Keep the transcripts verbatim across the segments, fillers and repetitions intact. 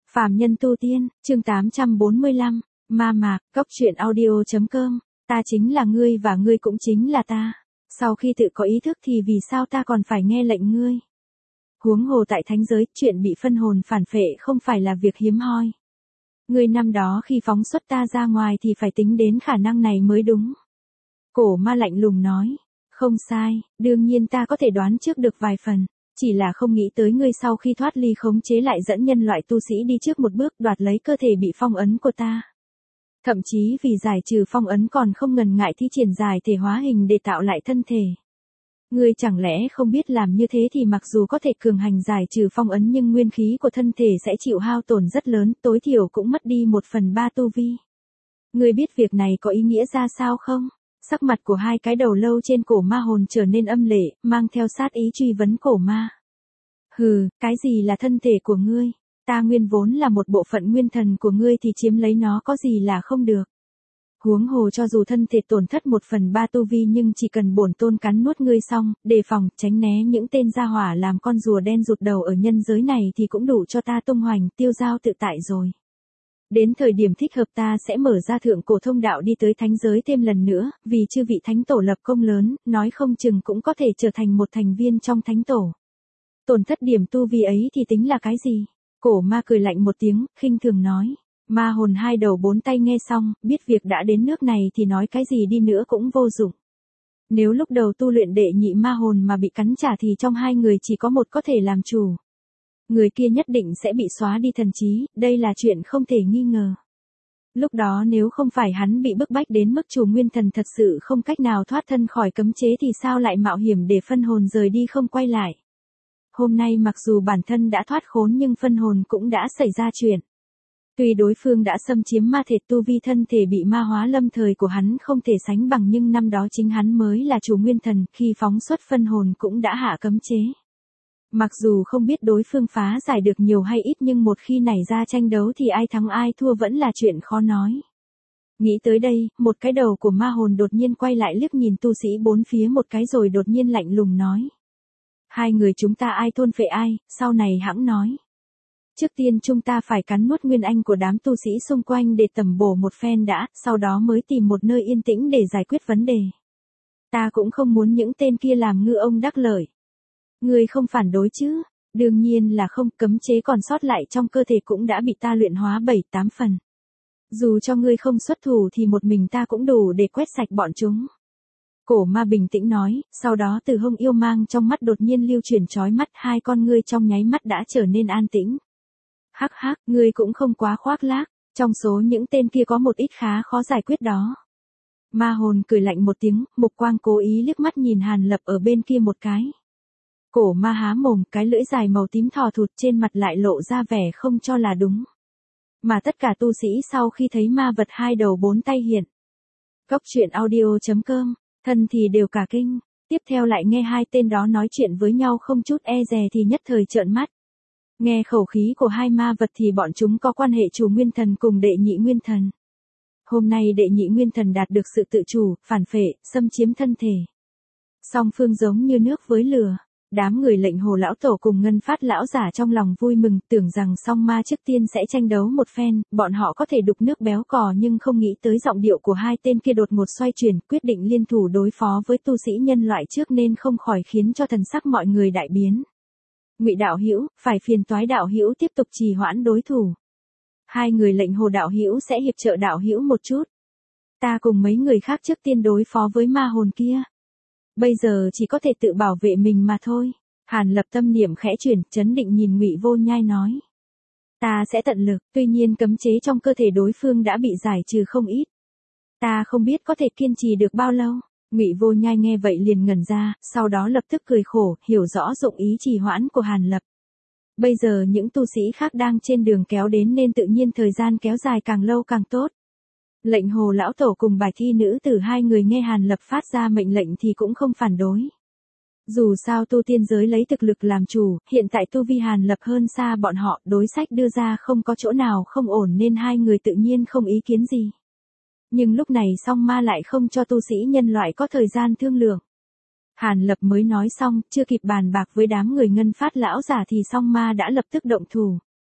Phàm nhân tu tiên, chương tám trăm bốn mươi lăm, ma mạc, cốc truyện audio chấm com, ta chính là ngươi và ngươi cũng chính là ta. Sau khi tự có ý thức thì vì sao ta còn phải nghe lệnh ngươi? Huống hồ tại thánh giới, chuyện bị phân hồn phản phệ không phải là việc hiếm hoi. Ngươi năm đó khi phóng xuất ta ra ngoài thì phải tính đến khả năng này mới đúng. Cổ ma lạnh lùng nói, không sai, đương nhiên ta có thể đoán trước được vài phần. Chỉ là không nghĩ tới ngươi sau khi thoát ly khống chế lại dẫn nhân loại tu sĩ đi trước một bước đoạt lấy cơ thể bị phong ấn của ta. Thậm chí vì giải trừ phong ấn còn không ngần ngại thi triển giải thể hóa hình để tạo lại thân thể. Ngươi chẳng lẽ không biết làm như thế thì mặc dù có thể cường hành giải trừ phong ấn nhưng nguyên khí của thân thể sẽ chịu hao tổn rất lớn, tối thiểu cũng mất đi một phần ba tu vi. Ngươi biết việc này có ý nghĩa ra sao không? Sắc mặt của hai cái đầu lâu trên cổ ma hồn trở nên âm lệ, mang theo sát ý truy vấn cổ ma. Hừ, cái gì là thân thể của ngươi? Ta nguyên vốn là một bộ phận nguyên thần của ngươi thì chiếm lấy nó có gì là không được. Huống hồ cho dù thân thể tổn thất một phần ba tu vi nhưng chỉ cần bổn tôn cắn nuốt ngươi xong, đề phòng, tránh né những tên gia hỏa làm con rùa đen rụt đầu ở nhân giới này thì cũng đủ cho ta tung hoành tiêu giao tự tại rồi. Đến thời điểm thích hợp ta sẽ mở ra thượng cổ thông đạo đi tới thánh giới thêm lần nữa, vì chư vị thánh tổ lập công lớn, nói không chừng cũng có thể trở thành một thành viên trong thánh tổ. Tổn thất điểm tu vi ấy thì tính là cái gì? Cổ ma cười lạnh một tiếng, khinh thường nói. Ma hồn hai đầu bốn tay nghe xong, biết việc đã đến nước này thì nói cái gì đi nữa cũng vô dụng. Nếu lúc đầu tu luyện đệ nhị ma hồn mà bị cắn trả thì trong hai người chỉ có một có thể làm chủ. Người kia nhất định sẽ bị xóa đi thần trí, đây là chuyện không thể nghi ngờ. Lúc đó nếu không phải hắn bị bức bách đến mức chủ nguyên thần thật sự không cách nào thoát thân khỏi cấm chế thì sao lại mạo hiểm để phân hồn rời đi không quay lại. Hôm nay mặc dù bản thân đã thoát khốn nhưng phân hồn cũng đã xảy ra chuyện. Tuy đối phương đã xâm chiếm ma thể tu vi thân thể bị ma hóa lâm thời của hắn không thể sánh bằng nhưng năm đó chính hắn mới là chủ nguyên thần khi phóng xuất phân hồn cũng đã hạ cấm chế. Mặc dù không biết đối phương phá giải được nhiều hay ít nhưng một khi nảy ra tranh đấu thì ai thắng ai thua vẫn là chuyện khó nói. Nghĩ tới đây, một cái đầu của ma hồn đột nhiên quay lại liếc nhìn tu sĩ bốn phía một cái rồi đột nhiên lạnh lùng nói. Hai người chúng ta ai thôn phệ ai, sau này hãng nói. Trước tiên chúng ta phải cắn nuốt nguyên anh của đám tu sĩ xung quanh để tầm bổ một phen đã, sau đó mới tìm một nơi yên tĩnh để giải quyết vấn đề. Ta cũng không muốn những tên kia làm ngư ông đắc lợi. Ngươi không phản đối chứ? Đương nhiên là không, cấm chế còn sót lại trong cơ thể cũng đã bị ta luyện hóa bảy tám phần. Dù cho ngươi không xuất thủ thì một mình ta cũng đủ để quét sạch bọn chúng. Cổ ma bình tĩnh nói, sau đó từ hông yêu mang trong mắt đột nhiên lưu chuyển chói mắt, hai con ngươi trong nháy mắt đã trở nên an tĩnh. Hắc hắc, ngươi cũng không quá khoác lác, trong số những tên kia có một ít khá khó giải quyết đó. Ma hồn cười lạnh một tiếng, mục quang cố ý liếc mắt nhìn Hàn Lập ở bên kia một cái. Cổ ma há mồm, cái lưỡi dài màu tím thò thụt trên mặt lại lộ ra vẻ không cho là đúng. Mà tất cả tu sĩ sau khi thấy ma vật hai đầu bốn tay hiện. Cốc truyện audio chấm com, thân thì đều cả kinh, tiếp theo lại nghe hai tên đó nói chuyện với nhau không chút e dè thì nhất thời trợn mắt. Nghe khẩu khí của hai ma vật thì bọn chúng có quan hệ chủ nguyên thần cùng đệ nhị nguyên thần. Hôm nay đệ nhị nguyên thần đạt được sự tự chủ, phản phệ, xâm chiếm thân thể. Song phương giống như nước với lửa. Đám người lệnh hồ lão tổ cùng ngân phát lão giả trong lòng vui mừng, tưởng rằng song ma trước tiên sẽ tranh đấu một phen, bọn họ có thể đục nước béo cò nhưng không nghĩ tới giọng điệu của hai tên kia đột ngột xoay chuyển, quyết định liên thủ đối phó với tu sĩ nhân loại trước nên không khỏi khiến cho thần sắc mọi người đại biến. Ngụy đạo hữu, phải phiền toái đạo hữu tiếp tục trì hoãn đối thủ. Hai người lệnh hồ đạo hữu sẽ hiệp trợ đạo hữu một chút. Ta cùng mấy người khác trước tiên đối phó với ma hồn kia. Bây giờ chỉ có thể tự bảo vệ mình mà thôi. Hàn Lập tâm niệm khẽ chuyển, chấn định nhìn Ngụy Vô Nhai nói. Ta sẽ tận lực, tuy nhiên cấm chế trong cơ thể đối phương đã bị giải trừ không ít. Ta không biết có thể kiên trì được bao lâu. Ngụy Vô Nhai nghe vậy liền ngẩn ra, sau đó lập tức cười khổ, hiểu rõ dụng ý trì hoãn của Hàn Lập. Bây giờ những tu sĩ khác đang trên đường kéo đến nên tự nhiên thời gian kéo dài càng lâu càng tốt. Lệnh hồ lão tổ cùng bài thi nữ tử hai người nghe Hàn Lập phát ra mệnh lệnh thì cũng không phản đối. Dù sao tu tiên giới lấy thực lực làm chủ, hiện tại tu vi Hàn Lập hơn xa bọn họ, đối sách đưa ra không có chỗ nào không ổn nên hai người tự nhiên không ý kiến gì. Nhưng lúc này song ma lại không cho tu sĩ nhân loại có thời gian thương lượng. Hàn Lập mới nói xong, chưa kịp bàn bạc với đám người ngân phát lão giả thì song ma đã lập tức động thủ.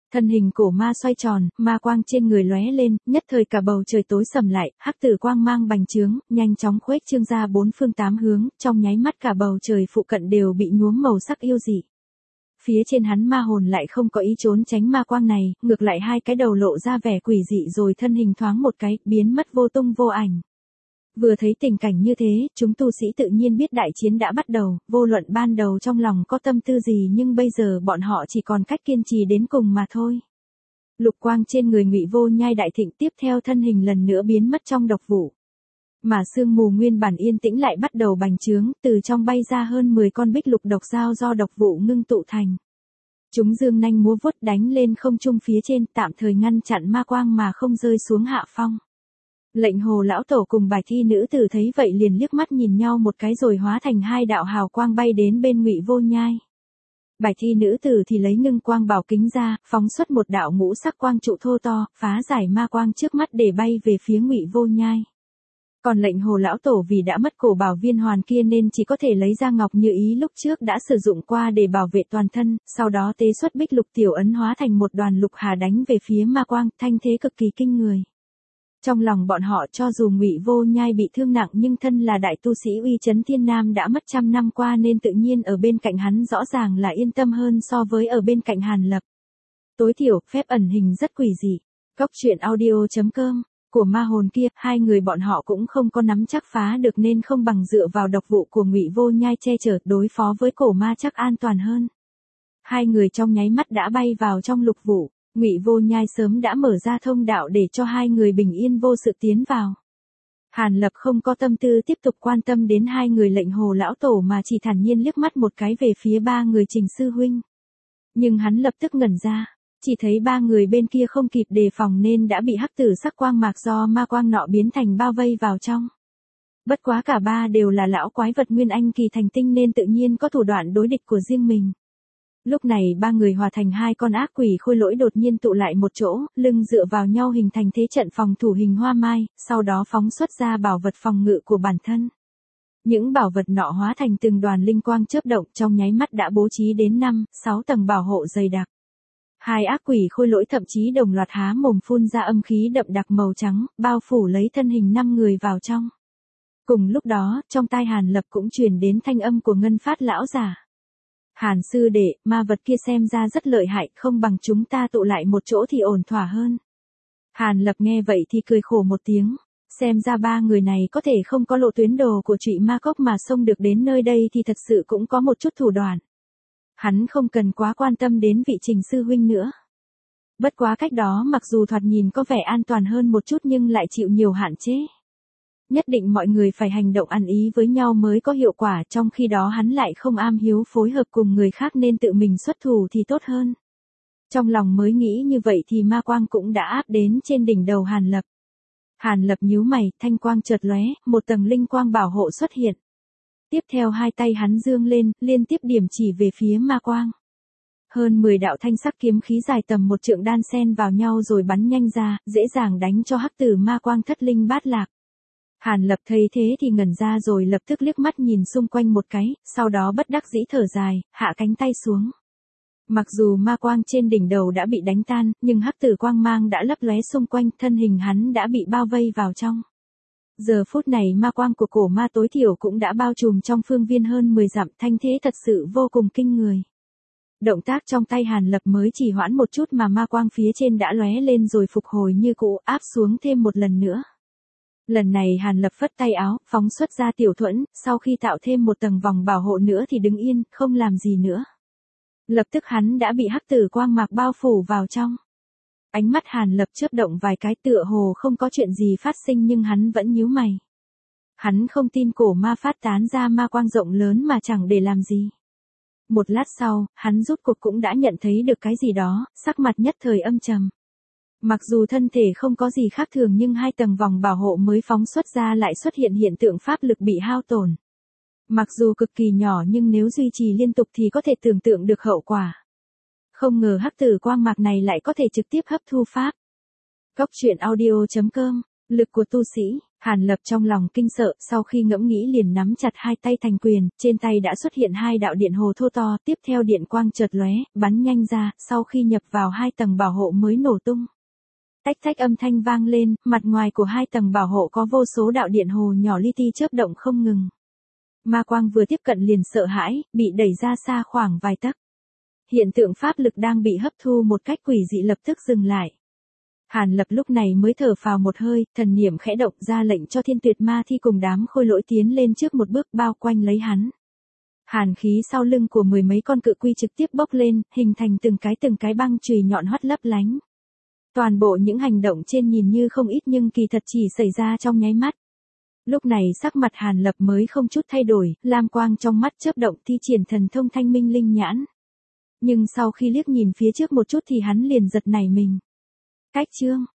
Thân hình cổ ma xoay tròn, ma quang trên người lóe lên, nhất thời cả bầu trời tối sầm lại, hắc tử quang mang bành trướng, nhanh chóng khuếch trương ra bốn phương tám hướng, trong nháy mắt cả bầu trời phụ cận đều bị nhuốm màu sắc yêu dị. Phía trên hắn ma hồn lại không có ý trốn tránh ma quang này, ngược lại hai cái đầu lộ ra vẻ quỷ dị rồi thân hình thoáng một cái, biến mất vô tung vô ảnh. Vừa thấy tình cảnh như thế, chúng tu sĩ tự nhiên biết đại chiến đã bắt đầu, vô luận ban đầu trong lòng có tâm tư gì nhưng bây giờ bọn họ chỉ còn cách kiên trì đến cùng mà thôi. Lục quang trên người Ngụy Vô Nhai đại thịnh, tiếp theo thân hình lần nữa biến mất trong độc vụ. Mà sương mù nguyên bản yên tĩnh lại bắt đầu bành trướng, từ trong bay ra hơn mười con bích lục độc dao do độc vụ ngưng tụ thành. Chúng dương nanh múa vuốt đánh lên không trung phía trên, tạm thời ngăn chặn ma quang mà không rơi xuống hạ phong. Lệnh Hồ lão tổ cùng Bạch Thi nữ tử thấy vậy liền liếc mắt nhìn nhau một cái rồi hóa thành hai đạo hào quang bay đến bên Ngụy Vô Nhai. Bạch Thi nữ tử thì lấy ngưng quang bảo kính ra, phóng xuất một đạo ngũ sắc quang trụ thô to, phá giải ma quang trước mắt để bay về phía Ngụy Vô Nhai. Còn Lệnh Hồ lão tổ vì đã mất cổ bảo viên hoàn kia nên chỉ có thể lấy ra ngọc như ý lúc trước đã sử dụng qua để bảo vệ toàn thân, sau đó tế xuất bích lục tiểu ấn hóa thành một đoàn lục hà đánh về phía ma quang, thanh thế cực kỳ kinh người. Trong lòng bọn họ cho dù Ngụy Vô Nhai bị thương nặng nhưng thân là đại tu sĩ uy chấn thiên nam đã mất trăm năm qua nên tự nhiên ở bên cạnh hắn rõ ràng là yên tâm hơn so với ở bên cạnh Hàn Lập. Tối thiểu, phép ẩn hình rất quỷ dị. Cốc truyện audio chấm com của ma hồn kia, hai người bọn họ cũng không có nắm chắc phá được nên không bằng dựa vào độc vụ của Ngụy Vô Nhai che chở đối phó với cổ ma chắc an toàn hơn. Hai người trong nháy mắt đã bay vào trong lục vụ. Ngụy Vô Nhai sớm đã mở ra thông đạo để cho hai người bình yên vô sự tiến vào. Hàn Lập không có tâm tư tiếp tục quan tâm đến hai người Lệnh Hồ lão tổ mà chỉ thản nhiên liếc mắt một cái về phía ba người Trình sư huynh. Nhưng hắn lập tức ngẩn ra, chỉ thấy ba người bên kia không kịp đề phòng nên đã bị hắc tử sắc quang mạc do ma quang nọ biến thành bao vây vào trong. Bất quá cả ba đều là lão quái vật nguyên anh kỳ thành tinh nên tự nhiên có thủ đoạn đối địch của riêng mình. Lúc này ba người hòa thành hai con ác quỷ khôi lỗi đột nhiên tụ lại một chỗ, lưng dựa vào nhau hình thành thế trận phòng thủ hình hoa mai, sau đó phóng xuất ra bảo vật phòng ngự của bản thân. Những bảo vật nọ hóa thành từng đoàn linh quang chớp động trong nháy mắt đã bố trí đến năm, sáu tầng bảo hộ dày đặc. Hai ác quỷ khôi lỗi thậm chí đồng loạt há mồm phun ra âm khí đậm đặc màu trắng, bao phủ lấy thân hình năm người vào trong. Cùng lúc đó, trong tai Hàn Lập cũng truyền đến thanh âm của Ngân Phát lão giả. Hàn sư đệ, ma vật kia xem ra rất lợi hại, không bằng chúng ta tụ lại một chỗ thì ổn thỏa hơn. Hàn Lập nghe vậy thì cười khổ một tiếng, xem ra ba người này có thể không có lộ tuyến đồ của Trụy Ma Cốc mà xông được đến nơi đây thì thật sự cũng có một chút thủ đoạn. Hắn không cần quá quan tâm đến vị Trình sư huynh nữa. Bất quá cách đó mặc dù thoạt nhìn có vẻ an toàn hơn một chút nhưng lại chịu nhiều hạn chế. Nhất định mọi người phải hành động ăn ý với nhau mới có hiệu quả, trong khi đó hắn lại không am hiếu phối hợp cùng người khác nên tự mình xuất thủ thì tốt hơn. Trong lòng mới nghĩ như vậy thì ma quang cũng đã áp đến trên đỉnh đầu Hàn Lập. Hàn Lập nhíu mày, thanh quang chợt lóe, một tầng linh quang bảo hộ xuất hiện. Tiếp theo hai tay hắn dương lên, liên tiếp điểm chỉ về phía ma quang. Hơn mười đạo thanh sắc kiếm khí dài tầm một trượng đan xen vào nhau rồi bắn nhanh ra, dễ dàng đánh cho hắc tử ma quang thất linh bát lạc. Hàn Lập thấy thế thì ngẩn ra rồi lập tức liếc mắt nhìn xung quanh một cái, sau đó bất đắc dĩ thở dài, hạ cánh tay xuống. Mặc dù ma quang trên đỉnh đầu đã bị đánh tan, nhưng hắc tử quang mang đã lấp lóe xung quanh, thân hình hắn đã bị bao vây vào trong. Giờ phút này ma quang của cổ ma tối thiểu cũng đã bao trùm trong phương viên hơn mười dặm, thanh thế thật sự vô cùng kinh người. Động tác trong tay Hàn Lập mới chỉ hoãn một chút mà ma quang phía trên đã lóe lên rồi phục hồi như cũ, áp xuống thêm một lần nữa. Lần này Hàn Lập phất tay áo, phóng xuất ra tiểu thuẫn, sau khi tạo thêm một tầng vòng bảo hộ nữa thì đứng yên, không làm gì nữa. Lập tức hắn đã bị hắc tử quang mạc bao phủ vào trong. Ánh mắt Hàn Lập chớp động vài cái tựa hồ không có chuyện gì phát sinh nhưng hắn vẫn nhíu mày. Hắn không tin cổ ma phát tán ra ma quang rộng lớn mà chẳng để làm gì. Một lát sau, hắn rút cuộc cũng đã nhận thấy được cái gì đó, sắc mặt nhất thời âm trầm. Mặc dù thân thể không có gì khác thường nhưng hai tầng vòng bảo hộ mới phóng xuất ra lại xuất hiện hiện tượng pháp lực bị hao tổn. Mặc dù cực kỳ nhỏ nhưng nếu duy trì liên tục thì có thể tưởng tượng được hậu quả. Không ngờ hắc tử quang mạc này lại có thể trực tiếp hấp thu pháp. Cốc truyện audio chấm com Lực của tu sĩ, Hàn Lập trong lòng kinh sợ, sau khi ngẫm nghĩ liền nắm chặt hai tay thành quyền, trên tay đã xuất hiện hai đạo điện hồ thô to, tiếp theo điện quang chợt lóe, bắn nhanh ra, sau khi nhập vào hai tầng bảo hộ mới nổ tung. Tách tách âm thanh vang lên, mặt ngoài của hai tầng bảo hộ có vô số đạo điện hồ nhỏ li ti chớp động không ngừng. Ma quang vừa tiếp cận liền sợ hãi, bị đẩy ra xa khoảng vài tấc. Hiện tượng pháp lực đang bị hấp thu một cách quỷ dị lập tức dừng lại. Hàn Lập lúc này mới thở phào một hơi, thần niệm khẽ động ra lệnh cho Thiên Tuyệt Ma Thi cùng đám khôi lỗi tiến lên trước một bước bao quanh lấy hắn. Hàn khí sau lưng của mười mấy con cự quy trực tiếp bốc lên, hình thành từng cái từng cái băng chùy nhọn hoắt lấp lánh. Toàn bộ những hành động trên nhìn như không ít nhưng kỳ thật chỉ xảy ra trong nháy mắt. Lúc này sắc mặt Hàn Lập mới không chút thay đổi, lam quang trong mắt chớp động thi triển thần thông thanh minh linh nhãn. Nhưng sau khi liếc nhìn phía trước một chút thì hắn liền giật nảy mình. Cách chương